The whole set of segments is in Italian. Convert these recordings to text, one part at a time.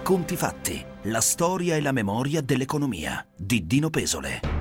conti fatti, la storia e la memoria dell'economia di Dino Pesole.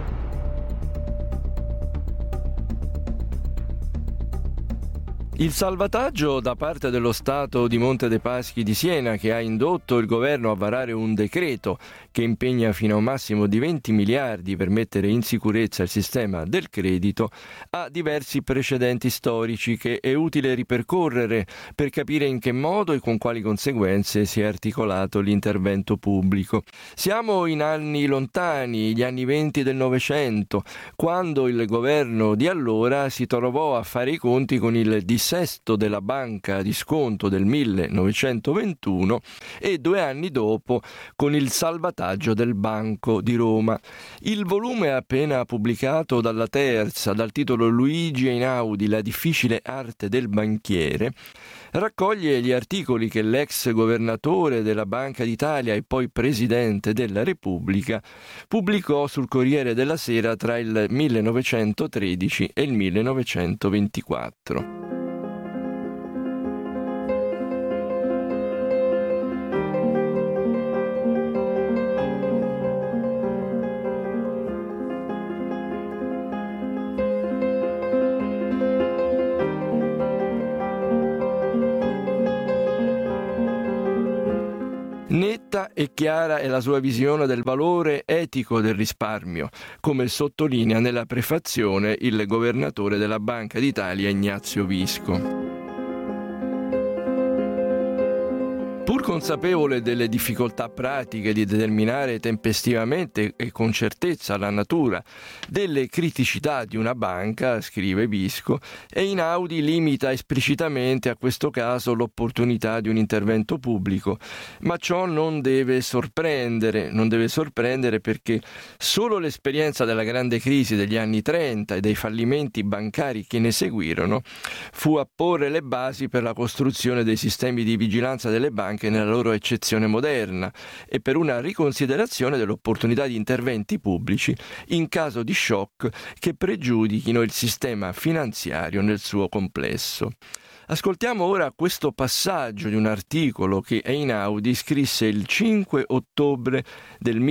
Il salvataggio da parte dello Stato di Monte dei Paschi di Siena, che ha indotto il governo a varare un decreto che impegna fino a un massimo di 20 miliardi per mettere in sicurezza il sistema del credito, ha diversi precedenti storici che è utile ripercorrere per capire in che modo e con quali conseguenze si è articolato l'intervento pubblico. Siamo in anni lontani, gli anni 20 del Novecento, quando il governo di allora si trovò a fare i conti con il dissesto della banca di sconto del 1921 e 2 anni dopo con il salvataggio del Banco di Roma. Il volume appena pubblicato dalla Terza, dal titolo Luigi Einaudi, La difficile arte del banchiere, raccoglie gli articoli che l'ex governatore della Banca d'Italia e poi presidente della Repubblica pubblicò sul Corriere della Sera tra il 1913 e il 1924. Netta e chiara è la sua visione del valore etico del risparmio, come sottolinea nella prefazione il governatore della Banca d'Italia Ignazio Visco. Pur consapevole delle difficoltà pratiche di determinare tempestivamente e con certezza la natura delle criticità di una banca, scrive Visco, Einaudi limita esplicitamente a questo caso l'opportunità di un intervento pubblico, ma ciò non deve sorprendere perché solo l'esperienza della grande crisi degli anni 30 e dei fallimenti bancari che ne seguirono fu a porre le basi per la costruzione dei sistemi di vigilanza delle banche nella loro eccezione moderna e per una riconsiderazione dell'opportunità di interventi pubblici in caso di shock che pregiudichino il sistema finanziario nel suo complesso. Ascoltiamo ora questo passaggio di un articolo che Einaudi scrisse il 5 ottobre del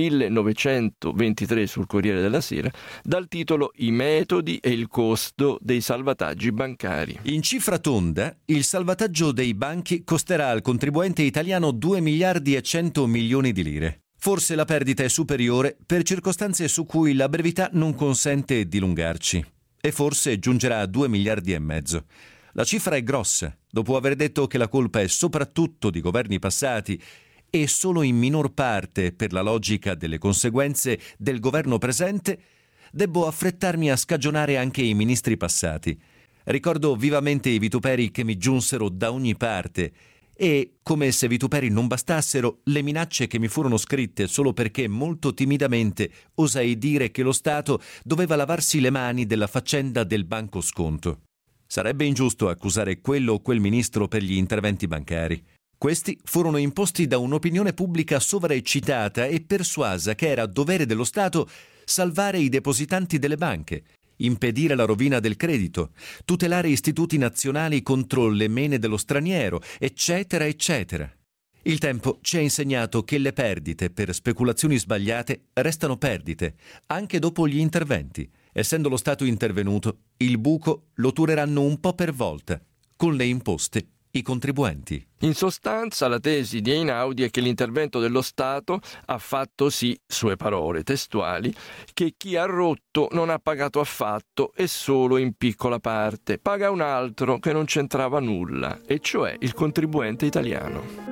1923 sul Corriere della Sera dal titolo I metodi e il costo dei salvataggi bancari. In cifra tonda, il salvataggio dei banchi costerà al contribuente italiano 2 miliardi e 100 milioni di lire. Forse la perdita è superiore per circostanze su cui la brevità non consente di dilungarci. E forse giungerà a 2 miliardi e mezzo. La cifra è grossa, dopo aver detto che la colpa è soprattutto di governi passati e solo in minor parte per la logica delle conseguenze del governo presente, debbo affrettarmi a scagionare anche i ministri passati. Ricordo vivamente i vituperi che mi giunsero da ogni parte e, come se vituperi non bastassero, le minacce che mi furono scritte solo perché molto timidamente osai dire che lo Stato doveva lavarsi le mani della faccenda del banco sconto. Sarebbe ingiusto accusare quello o quel ministro per gli interventi bancari. Questi furono imposti da un'opinione pubblica sovraeccitata e persuasa che era dovere dello Stato salvare i depositanti delle banche, impedire la rovina del credito, tutelare istituti nazionali contro le mene dello straniero, eccetera, eccetera. Il tempo ci ha insegnato che le perdite per speculazioni sbagliate restano perdite, anche dopo gli interventi. Essendo lo Stato intervenuto, il buco lo tureranno un po' per volta, con le imposte i contribuenti. In sostanza, la tesi di Einaudi è che l'intervento dello Stato ha fatto sì, sue parole testuali, che chi ha rotto non ha pagato affatto e solo in piccola parte. Paga un altro che non c'entrava nulla, e cioè il contribuente italiano.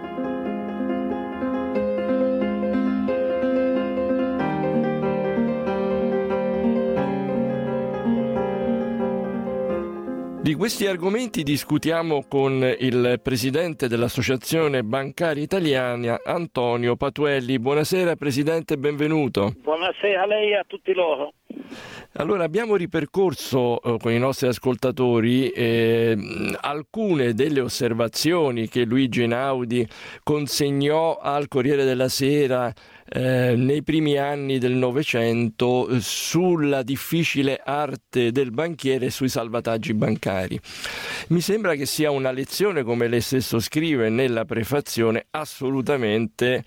Di questi argomenti discutiamo con il presidente dell'Associazione Bancaria Italiana, Antonio Patuelli. Buonasera Presidente, benvenuto. Buonasera a lei e a tutti loro. Allora, abbiamo ripercorso con i nostri ascoltatori alcune delle osservazioni che Luigi Einaudi consegnò al Corriere della Sera nei primi anni del Novecento sulla difficile arte del banchiere e sui salvataggi bancari. Mi sembra che sia una lezione, come lei stesso scrive nella prefazione, assolutamente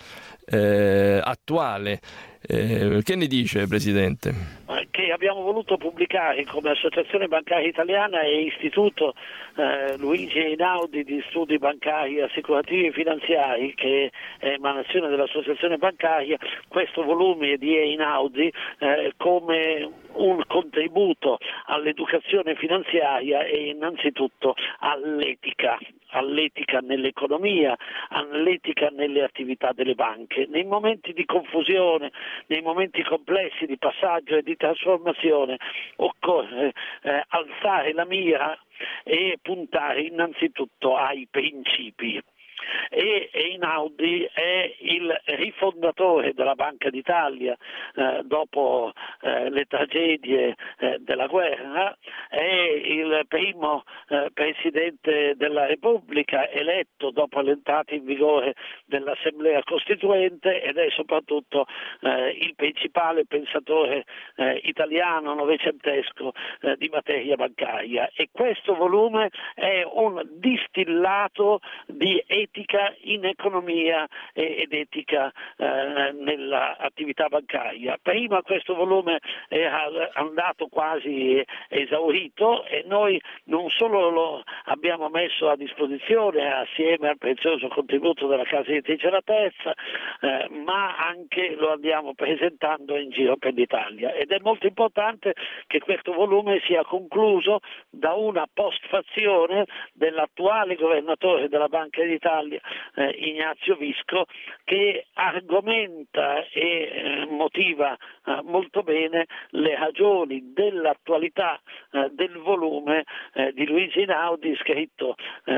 attuale. Che ne dice, Presidente? Che abbiamo voluto pubblicare come Associazione Bancaria Italiana e Istituto Luigi Einaudi di Studi Bancari, Assicurativi e Finanziari, che è emanazione dell'Associazione Bancaria, questo volume di Einaudi come un contributo all'educazione finanziaria e innanzitutto all'etica nell'economia, all'etica nelle attività delle banche. Nei momenti di confusione, nei momenti complessi di passaggio e di trasformazione occorre alzare la mira e puntare innanzitutto ai principi. E Einaudi è il rifondatore della Banca d'Italia dopo le tragedie della guerra, è il primo Presidente della Repubblica eletto dopo l'entrata in vigore dell'Assemblea Costituente ed è soprattutto il principale pensatore italiano novecentesco di materia bancaria, e questo volume è un distillato di etica in economia ed etica nell'attività bancaria. Prima questo volume era andato quasi esaurito e noi non solo lo abbiamo messo a disposizione assieme al prezioso contributo della Casa Editrice La Terza, ma anche lo andiamo presentando in giro per l'Italia, ed è molto importante che questo volume sia concluso da una postfazione dell'attuale governatore della Banca d'Italia, Ignazio Visco, che argomenta e motiva molto bene le ragioni dell'attualità del volume di Luigi Einaudi, scritto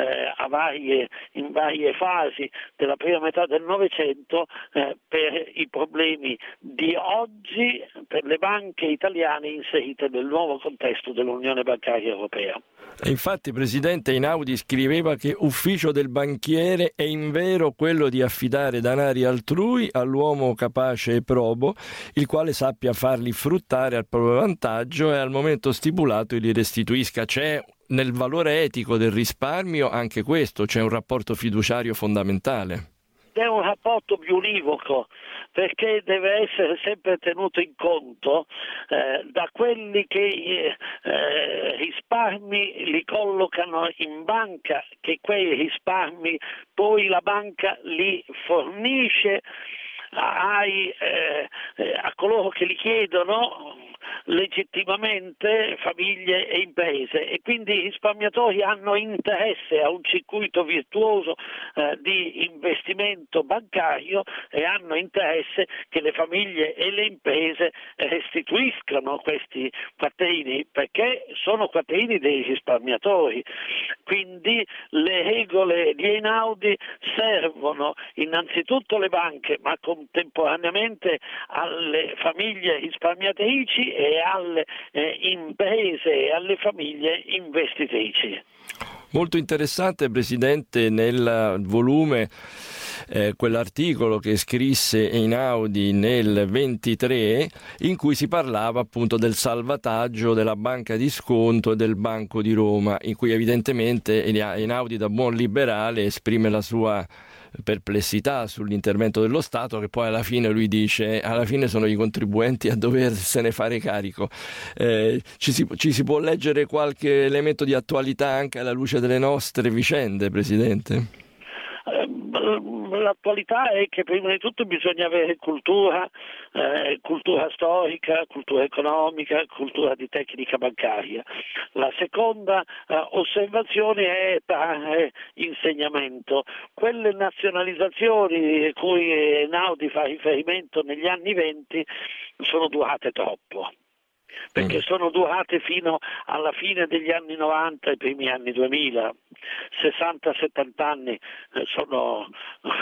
in varie fasi della prima metà del Novecento per i problemi di oggi per le banche italiane inserite nel nuovo contesto dell'Unione Bancaria Europea. E infatti, Presidente, Einaudi scriveva che ufficio del banchiere è invero quello di affidare danari altrui all'uomo capace e probo, il quale sappia farli fruttare al proprio vantaggio e al momento stipulato li restituisca. C'è nel valore etico del risparmio anche questo, c'è un rapporto fiduciario fondamentale. È un rapporto biunivoco, perché deve essere sempre tenuto in conto da quelli che risparmi li collocano in banca, che quei risparmi poi la banca li fornisce a coloro che li chiedono legittimamente, famiglie e imprese, e quindi i risparmiatori hanno interesse a un circuito virtuoso di investimento bancario e hanno interesse che le famiglie e le imprese restituiscano questi quattrini, perché sono quattrini dei risparmiatori. Quindi le regole di Einaudi servono innanzitutto alle banche, ma contemporaneamente alle famiglie risparmiatrici e alle imprese e alle famiglie investitrici. Molto interessante, Presidente, nel volume quell'articolo che scrisse Einaudi nel 23, in cui si parlava appunto del salvataggio della banca di sconto e del Banco di Roma, in cui evidentemente Einaudi, da buon liberale, esprime la sua perplessità sull'intervento dello Stato, che poi alla fine lui dice alla fine sono i contribuenti a doversene fare carico. Ci si può leggere qualche elemento di attualità anche alla luce delle nostre vicende, Presidente? L'attualità è che prima di tutto bisogna avere cultura storica, cultura economica, cultura di tecnica bancaria. La seconda osservazione è trarre insegnamento. Quelle nazionalizzazioni a cui Einaudi fa riferimento negli anni '20 sono durate troppo. perché sono durate fino alla fine degli anni 90 e i primi anni 2000. 60-70 anni sono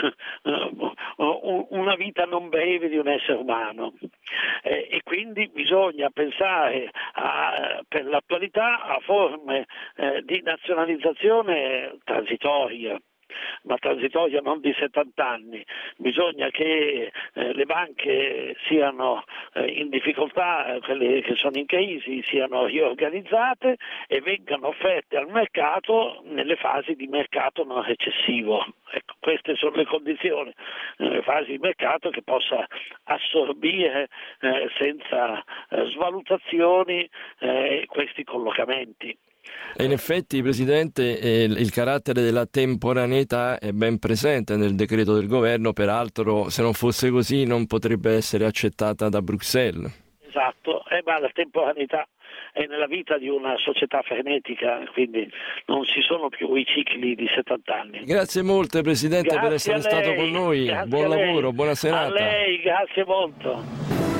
una vita non breve di un essere umano, e quindi bisogna pensare per l'attualità a forme di nazionalizzazione transitoria, ma transitoria non di 70 anni. Bisogna che le banche siano in difficoltà, quelle che sono in crisi, siano riorganizzate e vengano offerte al mercato nelle fasi di mercato non recessivo. Ecco, queste sono le condizioni, nelle fasi di mercato che possa assorbire senza svalutazioni questi collocamenti. E in effetti, Presidente, il carattere della temporaneità è ben presente nel decreto del governo, peraltro se non fosse così non potrebbe essere accettata da Bruxelles. Esatto, ma la temporaneità è nella vita di una società frenetica, quindi non ci sono più i cicli di 70 anni. Grazie molte, Presidente, per essere stato con noi. Buon lavoro, buona serata. A lei, grazie molto.